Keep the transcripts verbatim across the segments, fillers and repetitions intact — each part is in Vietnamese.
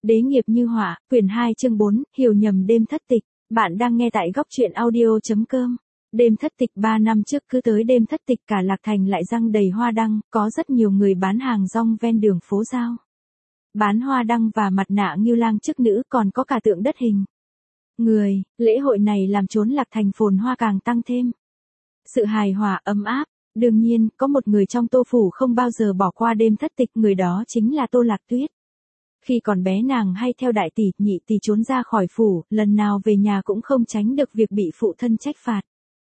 Đế nghiệp như họa, quyển hai chương bốn, hiểu nhầm đêm thất tịch. Bạn đang nghe tại góc truyện audio.com. Đêm thất tịch ba năm trước cứ tới đêm thất tịch cả Lạc Thành lại răng đầy hoa đăng, có rất nhiều người bán hàng rong ven đường phố giao. Bán hoa đăng và mặt nạ Ngưu Lang chức nữ, còn có cả tượng đất hình người. Lễ hội này làm chốn Lạc Thành phồn hoa càng tăng thêm. Sự hài hòa ấm áp. Đương nhiên, có một người trong Tô phủ không bao giờ bỏ qua đêm thất tịch, người đó chính là Tô Lạc Tuyết. Khi còn bé nàng hay theo đại tỷ, nhị tỷ trốn ra khỏi phủ, lần nào về nhà cũng không tránh được việc bị phụ thân trách phạt.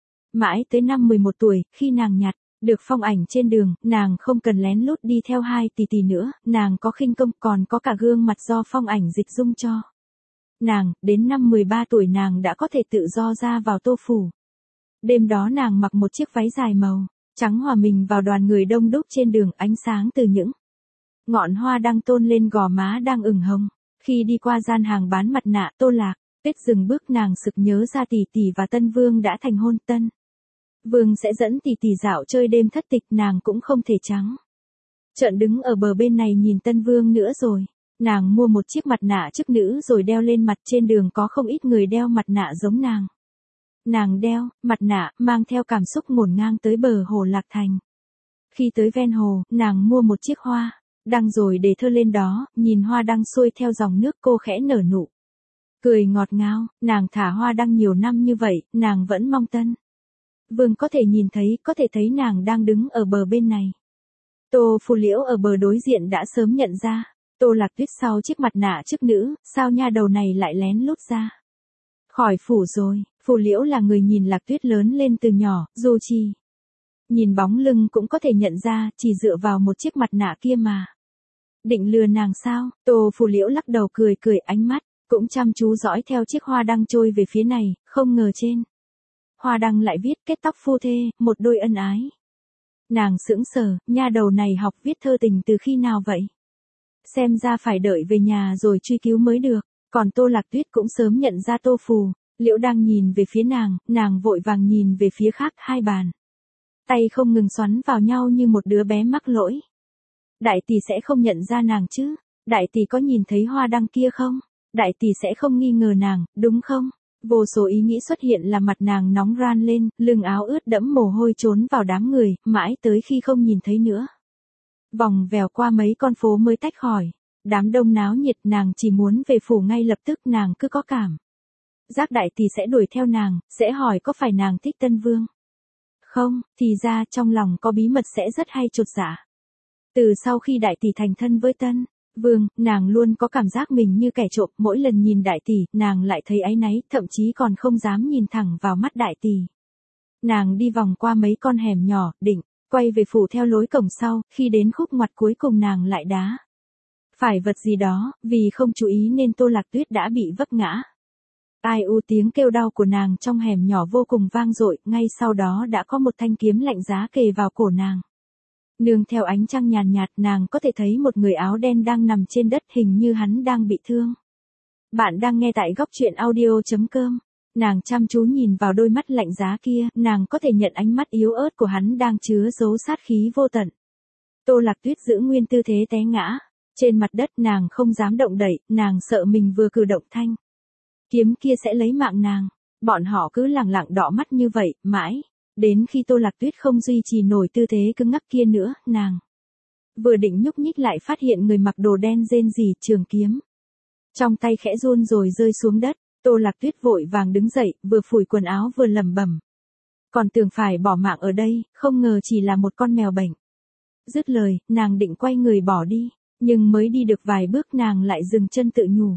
Mãi tới năm mười một tuổi, khi nàng nhặt được phong ảnh trên đường, nàng không cần lén lút đi theo hai tỷ tỷ nữa, nàng có khinh công, còn có cả gương mặt do phong ảnh dịch dung cho. Nàng, đến năm mười ba tuổi nàng đã có thể tự do ra vào Tô phủ. Đêm đó nàng mặc một chiếc váy dài màu trắng hòa mình vào đoàn người đông đúc trên đường, ánh sáng từ những ngọn hoa đang tôn lên gò má đang ửng hồng. Khi đi qua gian hàng bán mặt nạ, Tô Lạc Tuyết dừng bước, nàng sực nhớ ra tỷ tỷ và Tân Vương đã thành hôn. Tân Vương sẽ dẫn tỷ tỷ dạo chơi đêm thất tịch, nàng cũng không thể trắng trợn đứng ở bờ bên này nhìn Tân Vương nữa rồi. Nàng mua một chiếc mặt nạ chức nữ rồi đeo lên mặt, trên đường có không ít người đeo mặt nạ giống nàng. Nàng đeo mặt nạ, mang theo cảm xúc ngổn ngang tới bờ hồ Lạc Thành. Khi tới ven hồ, nàng mua một chiếc hoa đăng rồi để thơ lên đó, nhìn hoa đăng xuôi theo dòng nước, cô khẽ nở nụ cười ngọt ngào. Nàng thả hoa đăng nhiều năm như vậy, nàng vẫn mong Tân Vương có thể nhìn thấy, có thể thấy nàng đang đứng ở bờ bên này. Tô Phù Liễu ở bờ đối diện đã sớm nhận ra Tô Lạc Tuyết sau chiếc mặt nạ chức nữ, sao nha đầu này lại lén lút ra khỏi phủ rồi. Phù Liễu là người nhìn Lạc Tuyết lớn lên từ nhỏ, dù chỉ nhìn bóng lưng cũng có thể nhận ra, chỉ dựa vào một chiếc mặt nạ kia mà định lừa nàng sao? Tô Phù Liễu lắc đầu cười cười, ánh mắt cũng chăm chú dõi theo chiếc hoa đăng trôi về phía này, không ngờ trên hoa đăng lại viết kết tóc phu thê, một đôi ân ái. Nàng sững sờ, nha đầu này học viết thơ tình từ khi nào vậy? Xem ra phải đợi về nhà rồi truy cứu mới được. Còn Tô Lạc Tuyết cũng sớm nhận ra Tô Phù Liễu đang nhìn về phía nàng, nàng vội vàng nhìn về phía khác, hai bàn tay không ngừng xoắn vào nhau như một đứa bé mắc lỗi. Đại tỷ sẽ không nhận ra nàng chứ? Đại tỷ có nhìn thấy hoa đăng kia không? Đại tỷ sẽ không nghi ngờ nàng, đúng không? Vô số ý nghĩ xuất hiện làm mặt nàng nóng ran lên, lưng áo ướt đẫm mồ hôi trốn vào đám người, mãi tới khi không nhìn thấy nữa. Vòng vèo qua mấy con phố mới tách khỏi đám đông náo nhiệt, nàng chỉ muốn về phủ ngay lập tức. Nàng cứ có cảm giác đại tỷ sẽ đuổi theo nàng, sẽ hỏi có phải nàng thích Tân Vương không, thì ra trong lòng có bí mật sẽ rất hay chột dạ. Từ sau khi đại tỷ thành thân với Tân Vương, nàng luôn có cảm giác mình như kẻ trộm, mỗi lần nhìn đại tỷ, nàng lại thấy áy náy, thậm chí còn không dám nhìn thẳng vào mắt đại tỷ. Nàng đi vòng qua mấy con hẻm nhỏ, định quay về phủ theo lối cổng sau, khi đến khúc ngoặt cuối cùng nàng lại đá phải vật gì đó, vì không chú ý nên Tô Lạc Tuyết đã bị vấp ngã. Ai u, tiếng kêu đau của nàng trong hẻm nhỏ vô cùng vang dội, ngay sau đó đã có một thanh kiếm lạnh giá kề vào cổ nàng. Nương theo ánh trăng nhàn nhạt, nàng có thể thấy một người áo đen đang nằm trên đất, hình như hắn đang bị thương. Bạn đang nghe tại góc truyện audio.com. Nàng chăm chú nhìn vào đôi mắt lạnh giá kia, nàng có thể nhận ánh mắt yếu ớt của hắn đang chứa giấu sát khí vô tận. Tô Lạc Tuyết giữ nguyên tư thế té ngã trên mặt đất, nàng không dám động đậy, nàng sợ mình vừa cử động thanh kiếm kia sẽ lấy mạng nàng. Bọn họ cứ lẳng lặng đỏ mắt như vậy, mãi đến khi Tô Lạc Tuyết không duy trì nổi tư thế cứng ngắc kia nữa, nàng vừa định nhúc nhích lại phát hiện người mặc đồ đen rên rỉ, trường kiếm trong tay khẽ run rồi rơi xuống đất. Tô Lạc Tuyết vội vàng đứng dậy, vừa phủi quần áo vừa lẩm bẩm, còn tưởng phải bỏ mạng ở đây, không ngờ chỉ là một con mèo bệnh. Dứt lời, nàng định quay người bỏ đi, nhưng mới đi được vài bước nàng lại dừng chân tự nhủ.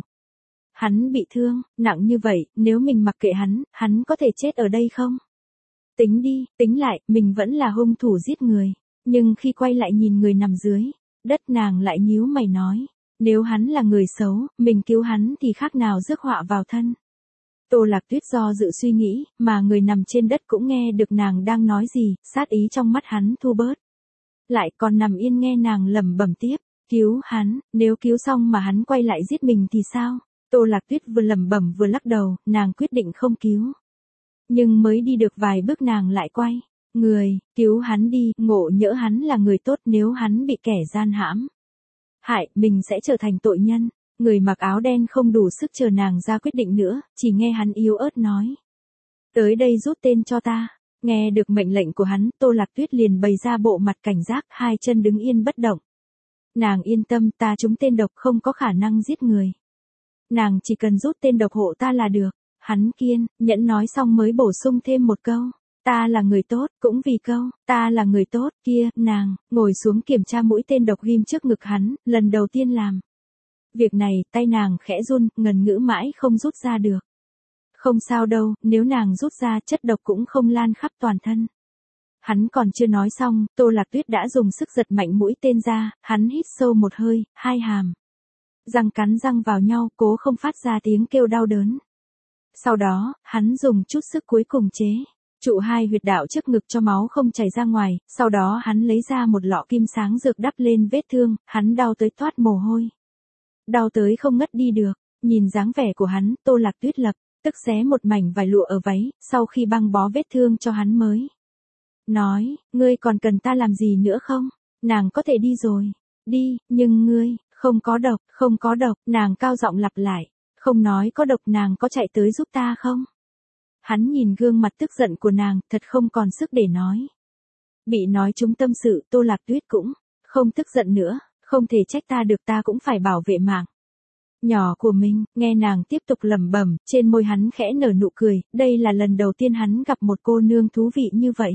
Hắn bị thương nặng như vậy, nếu mình mặc kệ hắn, hắn có thể chết ở đây không? Tính đi, tính lại, mình vẫn là hung thủ giết người. Nhưng khi quay lại nhìn người nằm dưới đất, nàng lại nhíu mày nói, nếu hắn là người xấu, mình cứu hắn thì khác nào rước họa vào thân. Tô Lạc Tuyết do dự suy nghĩ, mà người nằm trên đất cũng nghe được nàng đang nói gì, sát ý trong mắt hắn thu bớt lại, còn nằm yên nghe nàng lẩm bẩm tiếp, cứu hắn, nếu cứu xong mà hắn quay lại giết mình thì sao? Tô Lạc Tuyết vừa lẩm bẩm vừa lắc đầu, nàng quyết định không cứu. Nhưng mới đi được vài bước nàng lại quay người, cứu hắn đi, ngộ nhỡ hắn là người tốt, nếu hắn bị kẻ gian hãm hại, mình sẽ trở thành tội nhân. Người mặc áo đen không đủ sức chờ nàng ra quyết định nữa, chỉ nghe hắn yếu ớt nói. Tới đây rút tên cho ta. Nghe được mệnh lệnh của hắn, Tô Lạc Tuyết liền bày ra bộ mặt cảnh giác, hai chân đứng yên bất động. Nàng yên tâm, ta trúng tên độc không có khả năng giết người. Nàng chỉ cần rút tên độc hộ ta là được. Hắn kiên nhẫn nói xong mới bổ sung thêm một câu. Ta là người tốt, cũng vì câu, ta là người tốt, kia, nàng, ngồi xuống kiểm tra mũi tên độc ghim trước ngực hắn, lần đầu tiên làm. Việc này, tay nàng khẽ run, ngần ngữ mãi không rút ra được. Không sao đâu, nếu nàng rút ra chất độc cũng không lan khắp toàn thân. Hắn còn chưa nói xong, Tô Lạc Tuyết đã dùng sức giật mạnh mũi tên ra, hắn hít sâu một hơi, hai hàm. Răng cắn răng vào nhau, cố không phát ra tiếng kêu đau đớn. Sau đó, hắn dùng chút sức cuối cùng chế trụ hai huyệt đạo trước ngực cho máu không chảy ra ngoài, sau đó hắn lấy ra một lọ kim sáng dược đắp lên vết thương, hắn đau tới toát mồ hôi. Đau tới không ngất đi được, nhìn dáng vẻ của hắn, Tô Lạc Tuyết lập tức xé một mảnh vải lụa ở váy, sau khi băng bó vết thương cho hắn mới nói, ngươi còn cần ta làm gì nữa không? Nàng có thể đi rồi. Đi, nhưng ngươi, không có độc, không có độc, nàng cao giọng lặp lại. Không nói có độc, nàng có chạy tới giúp ta không? Hắn nhìn gương mặt tức giận của nàng, thật không còn sức để nói. Bị nói trúng tâm sự, Tô Lạc Tuyết cũng không tức giận nữa, không thể trách ta được, ta cũng phải bảo vệ mạng nhỏ của mình. Nghe nàng tiếp tục lẩm bẩm, trên môi hắn khẽ nở nụ cười, đây là lần đầu tiên hắn gặp một cô nương thú vị như vậy.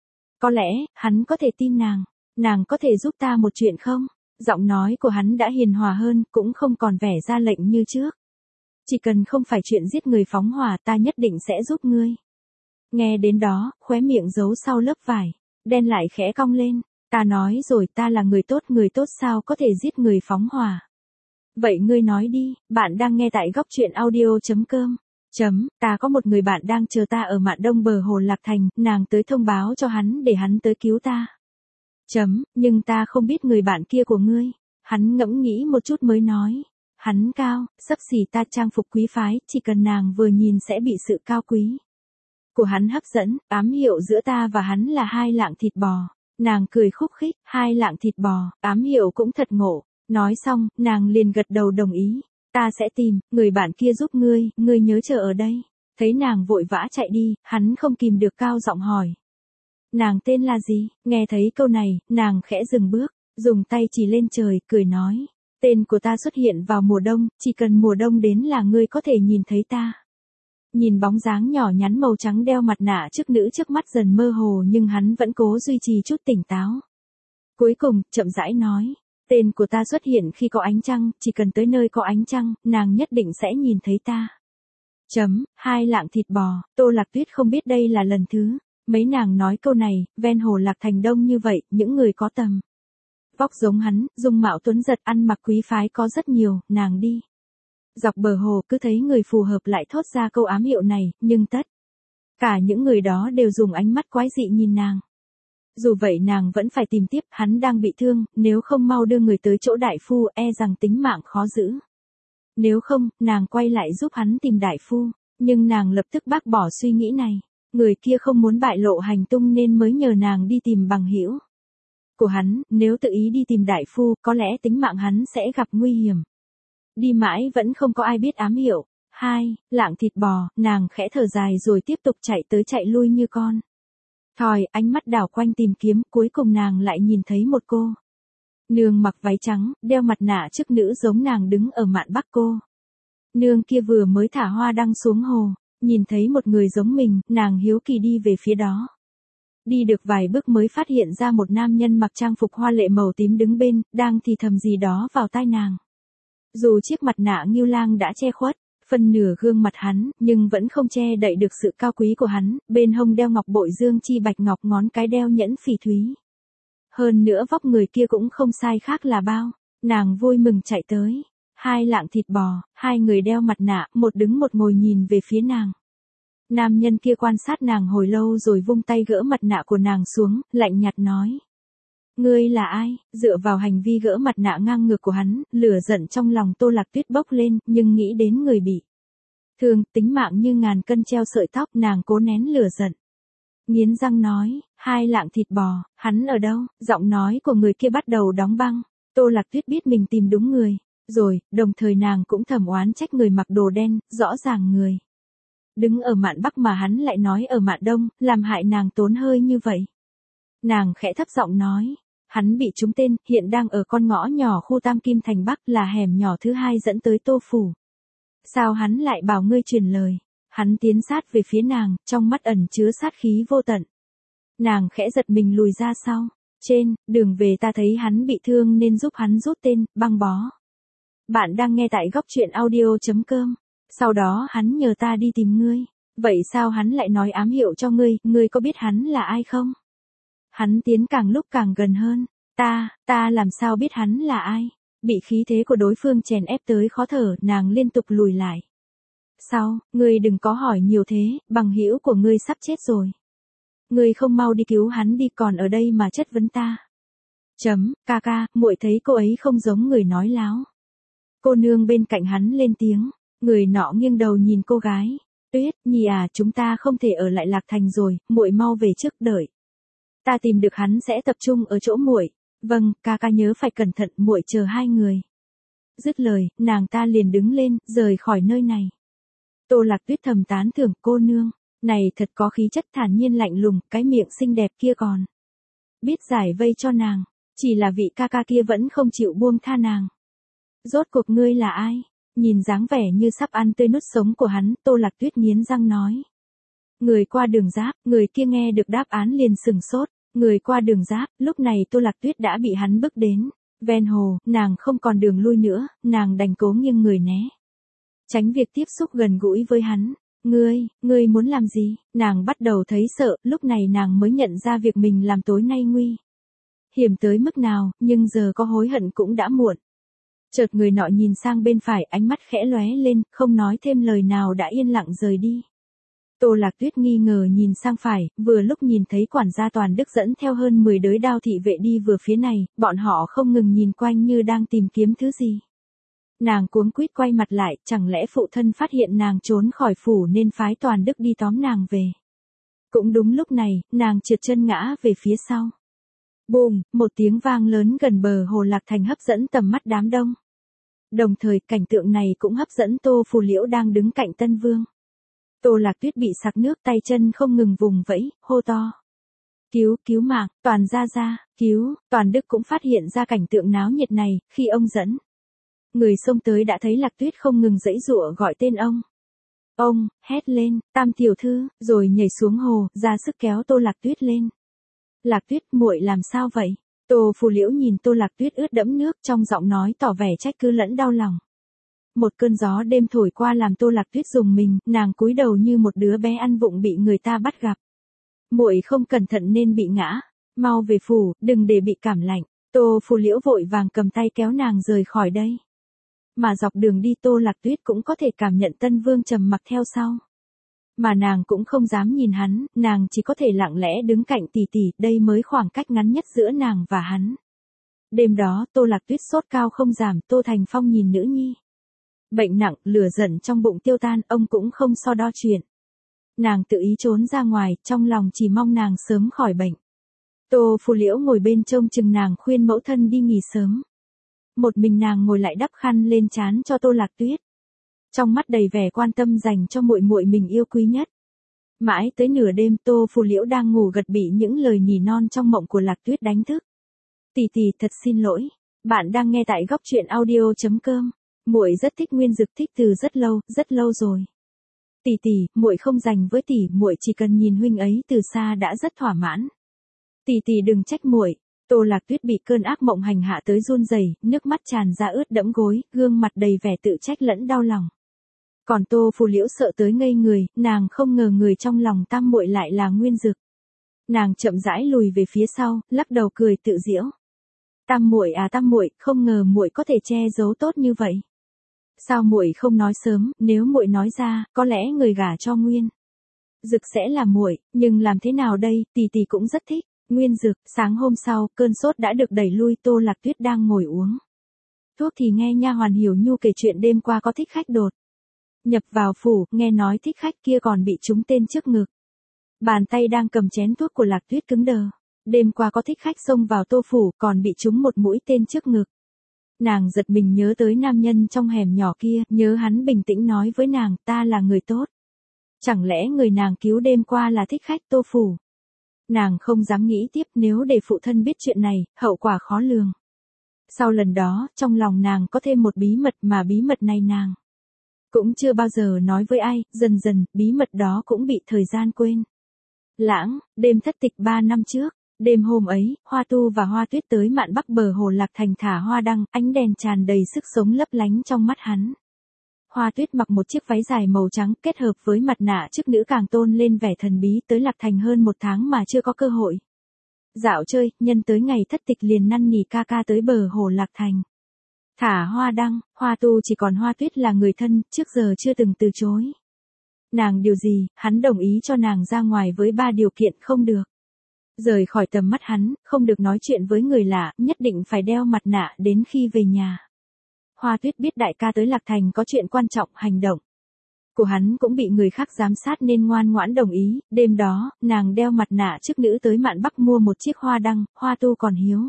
Có lẽ, hắn có thể tin nàng, nàng có thể giúp ta một chuyện không? Giọng nói của hắn đã hiền hòa hơn, cũng không còn vẻ ra lệnh như trước. Chỉ cần không phải chuyện giết người phóng hỏa, ta nhất định sẽ giúp ngươi. Nghe đến đó, khóe miệng giấu sau lớp vải đen lại khẽ cong lên. Ta nói rồi, ta là người tốt, người tốt sao có thể giết người phóng hỏa. Vậy ngươi nói đi, bạn đang nghe tại góc truyện audio chấm com. Chấm, ta có một người bạn đang chờ ta ở mạn đông bờ hồ Lạc Thành, nàng tới thông báo cho hắn để hắn tới cứu ta. Chấm, nhưng ta không biết người bạn kia của ngươi. Hắn ngẫm nghĩ một chút mới nói. Hắn cao, xấp xỉ ta, trang phục quý phái, chỉ cần nàng vừa nhìn sẽ bị sự cao quý của hắn hấp dẫn. Ám hiệu giữa ta và hắn là hai lạng thịt bò. Nàng cười khúc khích, hai lạng thịt bò, ám hiệu cũng thật ngộ. Nói xong, nàng liền gật đầu đồng ý. Ta sẽ tìm người bạn kia giúp ngươi, ngươi nhớ chờ ở đây. Thấy nàng vội vã chạy đi, hắn không kìm được cao giọng hỏi. Nàng tên là gì? Nghe thấy câu này, nàng khẽ dừng bước, dùng tay chỉ lên trời, cười nói. Tên của ta xuất hiện vào mùa đông, chỉ cần mùa đông đến là ngươi có thể nhìn thấy ta. Nhìn bóng dáng nhỏ nhắn màu trắng đeo mặt nạ trước nữ trước mắt dần mơ hồ, nhưng hắn vẫn cố duy trì chút tỉnh táo. Cuối cùng, chậm rãi nói. Tên của ta xuất hiện khi có ánh trăng, chỉ cần tới nơi có ánh trăng, nàng nhất định sẽ nhìn thấy ta. Chấm, hai lạng thịt bò, Tô Lạc Tuyết không biết đây là lần thứ mấy nàng nói câu này, ven hồ Lạc Thành đông như vậy, những người có tầm vóc giống hắn, dung mạo tuấn giật, ăn mặc quý phái có rất nhiều, nàng đi dọc bờ hồ cứ thấy người phù hợp lại thốt ra câu ám hiệu này, nhưng tất cả những người đó đều dùng ánh mắt quái dị nhìn nàng. Dù vậy nàng vẫn phải tìm tiếp, hắn đang bị thương, nếu không mau đưa người tới chỗ đại phu, e rằng tính mạng khó giữ. Nếu không, nàng quay lại giúp hắn tìm đại phu, nhưng nàng lập tức bác bỏ suy nghĩ này. Người kia không muốn bại lộ hành tung nên mới nhờ nàng đi tìm bằng hữu của hắn, nếu tự ý đi tìm đại phu, có lẽ tính mạng hắn sẽ gặp nguy hiểm. Đi mãi vẫn không có ai biết ám hiệu. Hai, lạng thịt bò, nàng khẽ thở dài rồi tiếp tục chạy tới chạy lui như con thoi, ánh mắt đảo quanh tìm kiếm, cuối cùng nàng lại nhìn thấy một cô nương mặc váy trắng, đeo mặt nạ trước nữ giống nàng đứng ở mạn bắc. Cô nương kia vừa mới thả hoa đăng xuống hồ, nhìn thấy một người giống mình, nàng hiếu kỳ đi về phía đó. Đi được vài bước mới phát hiện ra một nam nhân mặc trang phục hoa lệ màu tím đứng bên, đang thì thầm gì đó vào tai nàng. Dù chiếc mặt nạ Ngưu Lang đã che khuất phần nửa gương mặt hắn, nhưng vẫn không che đậy được sự cao quý của hắn, bên hông đeo ngọc bội dương chi bạch ngọc, ngón cái đeo nhẫn phỉ thúy. Hơn nữa vóc người kia cũng không sai khác là bao. Nàng vui mừng chạy tới. Hai lạng thịt bò, hai người đeo mặt nạ, một đứng một ngồi nhìn về phía nàng. Nam nhân kia quan sát nàng hồi lâu rồi vung tay gỡ mặt nạ của nàng xuống, lạnh nhạt nói. Ngươi là ai? Dựa vào hành vi gỡ mặt nạ ngang ngược của hắn, lửa giận trong lòng Tô Lạc Tuyết bốc lên, nhưng nghĩ đến người bị thương, tính mạng như ngàn cân treo sợi tóc, nàng cố nén lửa giận. Nghiến răng nói, hai lạng thịt bò, hắn ở đâu? Giọng nói của người kia bắt đầu đóng băng. Tô Lạc Tuyết biết mình tìm đúng người. Rồi, đồng thời nàng cũng thầm oán trách người mặc đồ đen, rõ ràng người đứng ở mạn Bắc mà hắn lại nói ở mạn Đông, làm hại nàng tốn hơi như vậy. Nàng khẽ thấp giọng nói, hắn bị trúng tên, hiện đang ở con ngõ nhỏ khu Tam Kim thành Bắc, là hẻm nhỏ thứ hai dẫn tới Tô phủ. Sao hắn lại bảo ngươi truyền lời? Hắn tiến sát về phía nàng, trong mắt ẩn chứa sát khí vô tận. Nàng khẽ giật mình lùi ra sau. Trên đường về ta thấy hắn bị thương nên giúp hắn rút tên, băng bó. Bạn đang nghe tại góc truyện audio chấm com. Sau đó hắn nhờ ta đi tìm ngươi. Vậy sao hắn lại nói ám hiệu cho ngươi, ngươi có biết hắn là ai không? Hắn tiến càng lúc càng gần hơn. Ta, ta làm sao biết hắn là ai? Bị khí thế của đối phương chèn ép tới khó thở, nàng liên tục lùi lại. Sao, ngươi đừng có hỏi nhiều thế, bằng hữu của ngươi sắp chết rồi. Ngươi không mau đi cứu hắn đi, còn ở đây mà chất vấn ta. Chấm, ca ca, muội thấy cô ấy không giống người nói láo. Cô nương bên cạnh hắn lên tiếng, người nọ nghiêng đầu nhìn cô gái. Tuyết, Nhi à, chúng ta không thể ở lại Lạc Thành rồi, muội mau về trước đợi. Ta tìm được hắn sẽ tập trung ở chỗ muội. Vâng, ca ca nhớ phải cẩn thận, muội chờ hai người. Dứt lời, nàng ta liền đứng lên, rời khỏi nơi này. Tô Lạc Tuyết thầm tán thưởng, cô nương này thật có khí chất, thản nhiên lạnh lùng, cái miệng xinh đẹp kia còn biết giải vây cho nàng, chỉ là vị ca ca kia vẫn không chịu buông tha nàng. Rốt cuộc ngươi là ai? Nhìn dáng vẻ như sắp ăn tươi nuốt sống của hắn, Tô Lạc Tuyết nghiến răng nói. Người qua đường giáp, người kia nghe được đáp án liền sừng sốt. Người qua đường giáp, lúc này Tô Lạc Tuyết đã bị hắn bước đến. Ven hồ, nàng không còn đường lui nữa, nàng đành cố nghiêng người né. Tránh việc tiếp xúc gần gũi với hắn. Ngươi, ngươi muốn làm gì? Nàng bắt đầu thấy sợ, lúc này nàng mới nhận ra việc mình làm tối nay nguy hiểm tới mức nào, nhưng giờ có hối hận cũng đã muộn. Chợt người nọ nhìn sang bên phải, ánh mắt khẽ lóe lên, không nói thêm lời nào đã yên lặng rời đi. Tô Lạc Tuyết nghi ngờ nhìn sang phải, vừa lúc nhìn thấy quản gia Toàn Đức dẫn theo hơn mười đới đao thị vệ đi vừa phía này, bọn họ không ngừng nhìn quanh như đang tìm kiếm thứ gì. Nàng cuống quýt quay mặt lại, chẳng lẽ phụ thân phát hiện nàng trốn khỏi phủ nên phái Toàn Đức đi tóm nàng về. Cũng đúng lúc này, nàng trượt chân ngã về phía sau. Bùm, một tiếng vang lớn gần bờ hồ Lạc Thành hấp dẫn tầm mắt đám đông. Đồng thời, cảnh tượng này cũng hấp dẫn Tô Phù Liễu đang đứng cạnh Tân Vương. Tô Lạc Tuyết bị sặc nước, tay chân không ngừng vùng vẫy, hô to. Cứu, cứu mạng, Toàn gia gia, cứu. Toàn Đức cũng phát hiện ra cảnh tượng náo nhiệt này, khi ông dẫn người xông tới đã thấy Lạc Tuyết không ngừng giãy giụa gọi tên ông. Ông hét lên, Tam tiểu thư, rồi nhảy xuống hồ, ra sức kéo Tô Lạc Tuyết lên. Lạc Tuyết, muội làm sao vậy? Tô Phù Liễu nhìn Tô Lạc Tuyết ướt đẫm nước, trong giọng nói tỏ vẻ trách cứ lẫn đau lòng. Một cơn gió đêm thổi qua làm Tô Lạc Tuyết rùng mình, nàng cúi đầu như một đứa bé ăn vụng bị người ta bắt gặp. Muội không cẩn thận nên bị ngã, mau về phủ, đừng để bị cảm lạnh. Tô Phù Liễu vội vàng cầm tay kéo nàng rời khỏi đây. Mà dọc đường đi Tô Lạc Tuyết cũng có thể cảm nhận Tân Vương trầm mặc theo sau. Mà nàng cũng không dám nhìn hắn, nàng chỉ có thể lặng lẽ đứng cạnh tỷ tỷ, đây mới khoảng cách ngắn nhất giữa nàng và hắn. Đêm đó, Tô Lạc Tuyết sốt cao không giảm, Tô Thành Phong nhìn nữ nhi bệnh nặng, lửa giận trong bụng tiêu tan, ông cũng không so đo chuyện. Nàng tự ý trốn ra ngoài, trong lòng chỉ mong nàng sớm khỏi bệnh. Tô Phù Liễu ngồi bên trông chừng nàng khuyên mẫu thân đi nghỉ sớm. Một mình nàng ngồi lại đắp khăn lên trán cho Tô Lạc Tuyết. Trong mắt đầy vẻ quan tâm dành cho muội muội mình yêu quý nhất. Mãi tới nửa đêm, Tô Phù Liễu đang ngủ gật bị những lời nỉ non trong mộng của Lạc Tuyết đánh thức. Tỷ tỷ, thật xin lỗi. Bạn đang nghe tại góc truyện audio chấm com. Muội rất thích Nguyên Dực, thích từ rất lâu, rất lâu rồi. Tỷ tỷ, muội không dành với tỷ, muội chỉ cần nhìn huynh ấy từ xa đã rất thỏa mãn. Tỷ tỷ đừng trách muội. Tô Lạc Tuyết bị cơn ác mộng hành hạ tới run rẩy, nước mắt tràn ra ướt đẫm gối, gương mặt đầy vẻ tự trách lẫn đau lòng. Còn Tô Phù Liễu sợ tới ngây người, nàng không ngờ người trong lòng tam muội lại là Nguyên Dực. Nàng chậm rãi lùi về phía sau, lắc đầu cười tự giễu. Tam muội à tam muội, không ngờ muội có thể che giấu tốt như vậy. Sao muội không nói sớm, nếu muội nói ra, có lẽ người gả cho Nguyên Dực sẽ là muội, nhưng làm thế nào đây, tỷ tỷ cũng rất thích. Nguyên Dực, sáng hôm sau, cơn sốt đã được đẩy lui, Tô Lạc Tuyết đang ngồi uống thuốc thì nghe nha hoàn Hiểu Nhu kể chuyện đêm qua có thích khách đột nhập vào phủ, nghe nói thích khách kia còn bị trúng tên trước ngực. Bàn tay đang cầm chén thuốc của Lạc Tuyết cứng đờ. Đêm qua có thích khách xông vào Tô phủ, còn bị trúng một mũi tên trước ngực. Nàng giật mình nhớ tới nam nhân trong hẻm nhỏ kia, nhớ hắn bình tĩnh nói với nàng, ta là người tốt. Chẳng lẽ người nàng cứu đêm qua là thích khách Tô Phủ? Nàng không dám nghĩ tiếp, nếu để phụ thân biết chuyện này, hậu quả khó lường. Sau lần đó, trong lòng nàng có thêm một bí mật mà bí mật này nàng cũng chưa bao giờ nói với ai, dần dần, bí mật đó cũng bị thời gian quên. Lãng, đêm thất tịch ba năm trước, đêm hôm ấy, Hoa Tu và Hoa Tuyết tới mạn bắc bờ hồ Lạc Thành thả hoa đăng, ánh đèn tràn đầy sức sống lấp lánh trong mắt hắn. Hoa Tuyết mặc một chiếc váy dài màu trắng kết hợp với mặt nạ chức nữ càng tôn lên vẻ thần bí, tới Lạc Thành hơn một tháng mà chưa có cơ hội dạo chơi, nhân tới ngày thất tịch liền năn nỉ ca ca tới bờ hồ Lạc Thành thả hoa đăng. Hoa Tu chỉ còn Hoa Tuyết là người thân, trước giờ chưa từng từ chối nàng điều gì, hắn đồng ý cho nàng ra ngoài với ba điều kiện: không được rời khỏi tầm mắt hắn, không được nói chuyện với người lạ, nhất định phải đeo mặt nạ đến khi về nhà. Hoa Tuyết biết đại ca tới Lạc Thành có chuyện quan trọng, hành động của hắn cũng bị người khác giám sát nên ngoan ngoãn đồng ý. Đêm đó, nàng đeo mặt nạ chức nữ tới mạn bắc mua một chiếc hoa đăng, Hoa Tu còn hiếu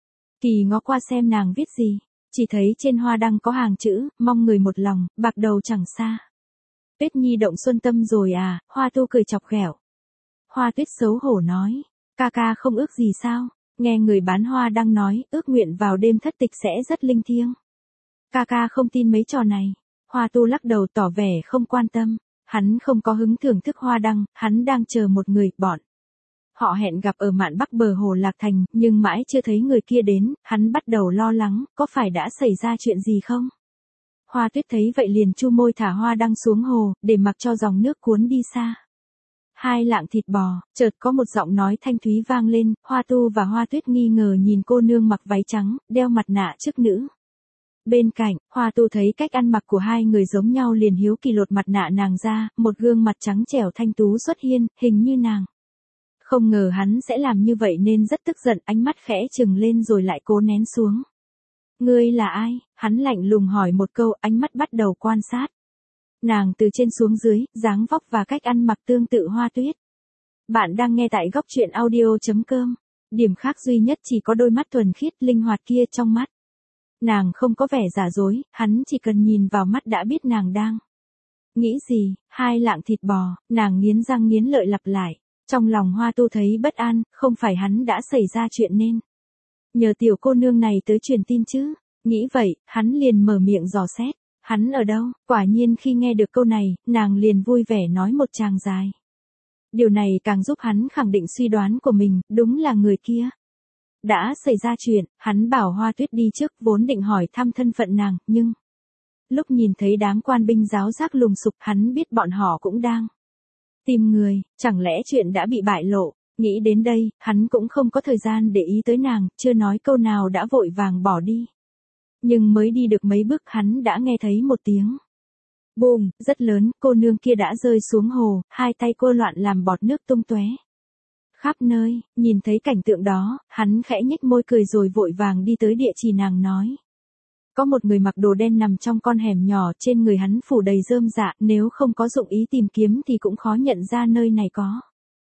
kỳ ngó qua xem nàng viết gì, chỉ thấy trên hoa đăng có hàng chữ, mong người một lòng, bạc đầu chẳng xa. Tuyết Nhi động xuân tâm rồi à? Hoa Tu cười chọc ghẹo. Hoa Tuyết xấu hổ nói, ca ca không ước gì sao? Nghe người bán hoa đăng nói, ước nguyện vào đêm thất tịch sẽ rất linh thiêng. Ca ca không tin mấy trò này. Hoa Tu lắc đầu tỏ vẻ không quan tâm. Hắn không có hứng thưởng thức hoa đăng, hắn đang chờ một người, bọn họ hẹn gặp ở mạn bắc bờ hồ Lạc Thành, nhưng mãi chưa thấy người kia đến, hắn bắt đầu lo lắng, có phải đã xảy ra chuyện gì không? Hoa Tuyết thấy vậy liền chu môi thả hoa đăng xuống hồ, để mặc cho dòng nước cuốn đi xa. Hai lạng thịt bò, chợt có một giọng nói thanh thúy vang lên, Hoa Tu và Hoa Tuyết nghi ngờ nhìn cô nương mặc váy trắng, đeo mặt nạ chức nữ. Bên cạnh, Hoa Tu thấy cách ăn mặc của hai người giống nhau liền hiếu kỳ lột mặt nạ nàng ra, một gương mặt trắng trẻo thanh tú xuất hiện, hình như nàng. Không ngờ hắn sẽ làm như vậy nên rất tức giận, ánh mắt khẽ trừng lên rồi lại cố nén xuống. Ngươi là ai? Hắn lạnh lùng hỏi một câu, ánh mắt bắt đầu quan sát nàng từ trên xuống dưới, dáng vóc và cách ăn mặc tương tự Hoa Tuyết. Bạn đang nghe tại góc truyện audio chấm com. Điểm khác duy nhất chỉ có đôi mắt thuần khiết linh hoạt kia trong mắt. Nàng không có vẻ giả dối, hắn chỉ cần nhìn vào mắt đã biết nàng đang nghĩ gì. Hai lạng thịt bò, nàng nghiến răng nghiến lợi lặp lại. Trong lòng Hoa Tu thấy bất an, không phải hắn đã xảy ra chuyện nên nhờ tiểu cô nương này tới truyền tin chứ. Nghĩ vậy, hắn liền mở miệng dò xét. Hắn ở đâu? Quả nhiên khi nghe được câu này, nàng liền vui vẻ nói một tràng dài. Điều này càng giúp hắn khẳng định suy đoán của mình, đúng là người kia. Đã xảy ra chuyện, hắn bảo Hoa Tuyết đi trước, vốn định hỏi thăm thân phận nàng, nhưng lúc nhìn thấy đám quan binh giáo giác lùng sục, hắn biết bọn họ cũng đang tìm người, chẳng lẽ chuyện đã bị bại lộ. Nghĩ đến đây, hắn cũng không có thời gian để ý tới nàng, chưa nói câu nào đã vội vàng bỏ đi. Nhưng mới đi được mấy bước hắn đã nghe thấy một tiếng bùm, rất lớn, cô nương kia đã rơi xuống hồ, hai tay cô loạn làm bọt nước tung tóe khắp nơi. Nhìn thấy cảnh tượng đó, hắn khẽ nhếch môi cười rồi vội vàng đi tới địa chỉ nàng nói. Có một người mặc đồ đen nằm trong con hẻm nhỏ, trên người hắn phủ đầy rơm rạ, nếu không có dụng ý tìm kiếm thì cũng khó nhận ra nơi này có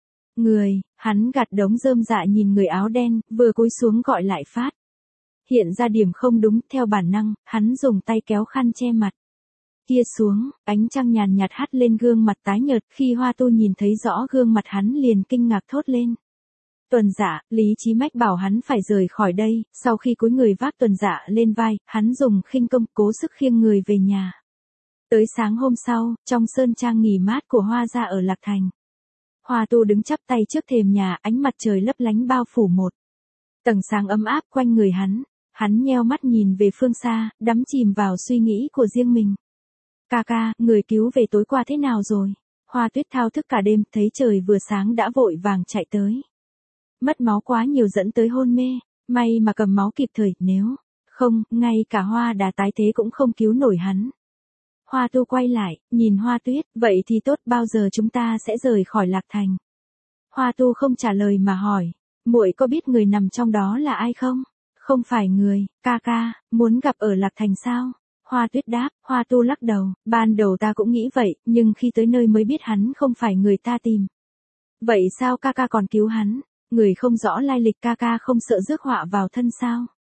người. Hắn gạt đống rơm rạ nhìn người áo đen, vừa cúi xuống gọi lại phát hiện ra điểm không đúng, theo bản năng, hắn dùng tay kéo khăn che mặt kia xuống, ánh trăng nhàn nhạt hắt lên gương mặt tái nhợt. Khi Hoa Tu nhìn thấy rõ gương mặt hắn liền kinh ngạc thốt lên. Tuần Dạ, lý trí mách bảo hắn phải rời khỏi đây. Sau khi cúi người vác Tuần Dạ lên vai, hắn dùng khinh công cố sức khiêng người về nhà. Tới sáng hôm sau, trong sơn trang nghỉ mát của Hoa gia ở Lạc Thành, Hoa Tu đứng chắp tay trước thềm nhà, ánh mặt trời lấp lánh bao phủ một tầng sáng ấm áp quanh người hắn. Hắn nheo mắt nhìn về phương xa, đắm chìm vào suy nghĩ của riêng mình. Ca ca, người cứu về tối qua thế nào rồi? Hoa Tuyết thao thức cả đêm, thấy trời vừa sáng đã vội vàng chạy tới. Mất máu quá nhiều dẫn tới hôn mê, may mà cầm máu kịp thời, nếu không, ngay cả Hoa Đà tái thế cũng không cứu nổi hắn. Hoa Tu quay lại, nhìn Hoa Tuyết, vậy thì tốt, bao giờ chúng ta sẽ rời khỏi Lạc Thành? Hoa Tu không trả lời mà hỏi, muội có biết người nằm trong đó là ai không? Không phải người, ca ca, muốn gặp ở Lạc Thành sao? Hoa Tuyết đáp. Hoa Tu lắc đầu, ban đầu ta cũng nghĩ vậy, nhưng khi tới nơi mới biết hắn không phải người ta tìm. Vậy sao ca ca còn cứu hắn? Người không rõ lai lịch, ca ca không sợ rước họa vào thân sao?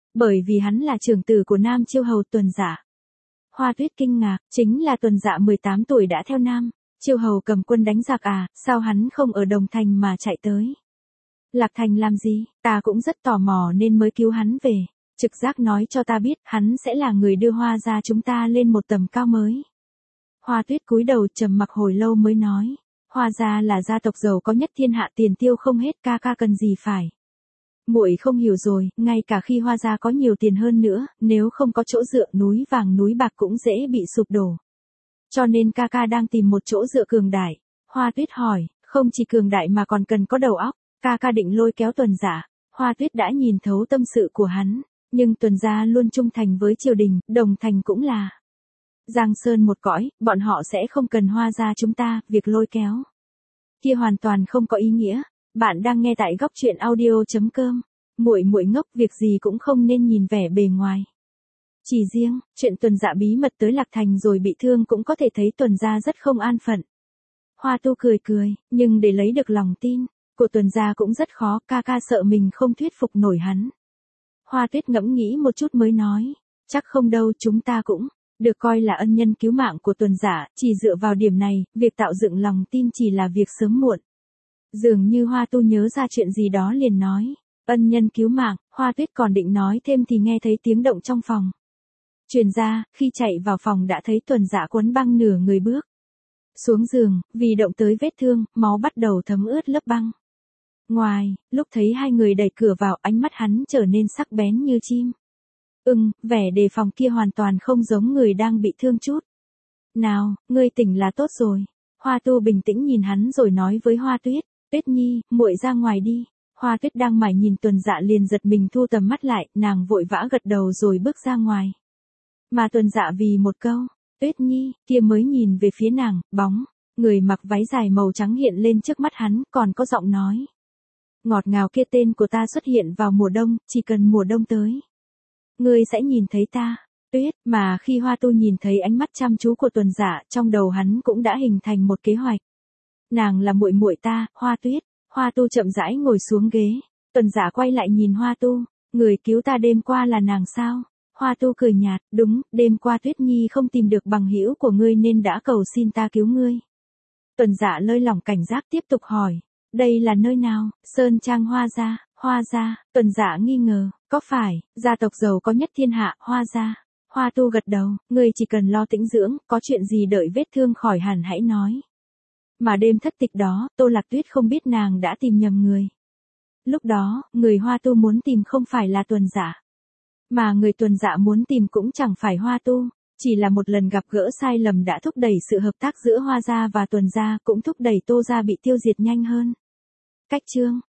bởi vì hắn là trưởng tử của Nam Chiêu Hầu Tuần Dạ. Hoa Tuyết kinh ngạc, chính là Tuần Dạ mười tám tuổi đã theo Nam Chiêu Hầu cầm quân đánh giặc à, sao hắn không ở Đồng Thành mà chạy tới Lạc Thành làm gì, ta cũng rất tò mò nên mới cứu hắn về. Trực giác nói cho ta biết hắn sẽ là người đưa Hoa gia chúng ta lên một tầm cao mới. Hoa Tuyết cúi đầu trầm mặc hồi lâu mới nói, Hoa gia là gia tộc giàu có nhất thiên hạ, tiền tiêu không hết, ca ca cần gì phải. Muội không hiểu rồi, ngay cả khi Hoa gia có nhiều tiền hơn nữa, nếu không có chỗ dựa, núi vàng núi bạc cũng dễ bị sụp đổ. Cho nên ca ca đang tìm một chỗ dựa cường đại. Hoa Tuyết hỏi, không chỉ cường đại mà còn cần có đầu óc, ca ca định lôi kéo Tuần Dạ. Hoa Tuyết đã nhìn thấu tâm sự của hắn, nhưng Tuần gia luôn trung thành với triều đình, Đồng Thành cũng là Giang Sơn một cõi, bọn họ sẽ không cần Hoa gia chúng ta, việc lôi kéo kia hoàn toàn không có ý nghĩa. Bạn đang nghe tại góc truyện audio chấm com. Muội muội ngốc, việc gì cũng không nên nhìn vẻ bề ngoài. Chỉ riêng chuyện Tuần Dạ bí mật tới Lạc Thành rồi bị thương cũng có thể thấy Tuần gia rất không an phận. Hoa Tu cười cười, nhưng để lấy được lòng tin của Tuần gia cũng rất khó, ca ca sợ mình không thuyết phục nổi hắn. Hoa Tuyết ngẫm nghĩ một chút mới nói, chắc không đâu, chúng ta cũng được coi là ân nhân cứu mạng của Tuần Dạ, chỉ dựa vào điểm này, việc tạo dựng lòng tin chỉ là việc sớm muộn. Dường như Hoa Tu nhớ ra chuyện gì đó liền nói, ân nhân cứu mạng. Hoa Tuyết còn định nói thêm thì nghe thấy tiếng động trong phòng truyền ra, khi chạy vào phòng đã thấy Tuần Dạ quấn băng nửa người bước xuống giường, vì động tới vết thương, máu bắt đầu thấm ướt lớp băng. Ngoài, lúc thấy hai người đẩy cửa vào, ánh mắt hắn trở nên sắc bén như chim. Ừm, vẻ đề phòng kia hoàn toàn không giống người đang bị thương chút nào. Ngươi tỉnh là tốt rồi. Hoa Tu bình tĩnh nhìn hắn rồi nói với Hoa Tuyết, Tuyết Nhi, muội ra ngoài đi. Hoa Tuyết đang mải nhìn Tuần Dạ liền giật mình thu tầm mắt lại, nàng vội vã gật đầu rồi bước ra ngoài. Mà Tuần Dạ vì một câu, Tuyết Nhi, kia mới nhìn về phía nàng, bóng người mặc váy dài màu trắng hiện lên trước mắt hắn, còn có giọng nói ngọt ngào kia, tên của ta xuất hiện vào mùa đông, chỉ cần mùa đông tới, ngươi sẽ nhìn thấy ta. Tuyết, mà khi Hoa Tu nhìn thấy ánh mắt chăm chú của Tuần Dạ, trong đầu hắn cũng đã hình thành một kế hoạch. Nàng là muội muội ta, Hoa Tuyết. Hoa Tu chậm rãi ngồi xuống ghế. Tuần Dạ quay lại nhìn Hoa Tu, người cứu ta đêm qua là nàng sao? Hoa Tu cười nhạt, đúng, đêm qua Tuyết Nhi không tìm được bằng hữu của ngươi nên đã cầu xin ta cứu ngươi. Tuần Dạ lơi lỏng cảnh giác tiếp tục hỏi, đây là nơi nào? Sơn Trang Hoa gia. Hoa gia. Tuần Dạ nghi ngờ, có phải gia tộc giàu có nhất thiên hạ, Hoa gia? Hoa Tu gật đầu, ngươi chỉ cần lo tĩnh dưỡng, có chuyện gì đợi vết thương khỏi hẳn hãy nói. Mà đêm thất tịch đó, Tô Lạc Tuyết không biết nàng đã tìm nhầm người. Lúc đó, người Hoa Tu muốn tìm không phải là Tuần Dạ, mà người Tuần Dạ muốn tìm cũng chẳng phải Hoa Tu, chỉ là một lần gặp gỡ sai lầm đã thúc đẩy sự hợp tác giữa Hoa gia và Tuần gia, cũng thúc đẩy Tô gia bị tiêu diệt nhanh hơn. Cách chương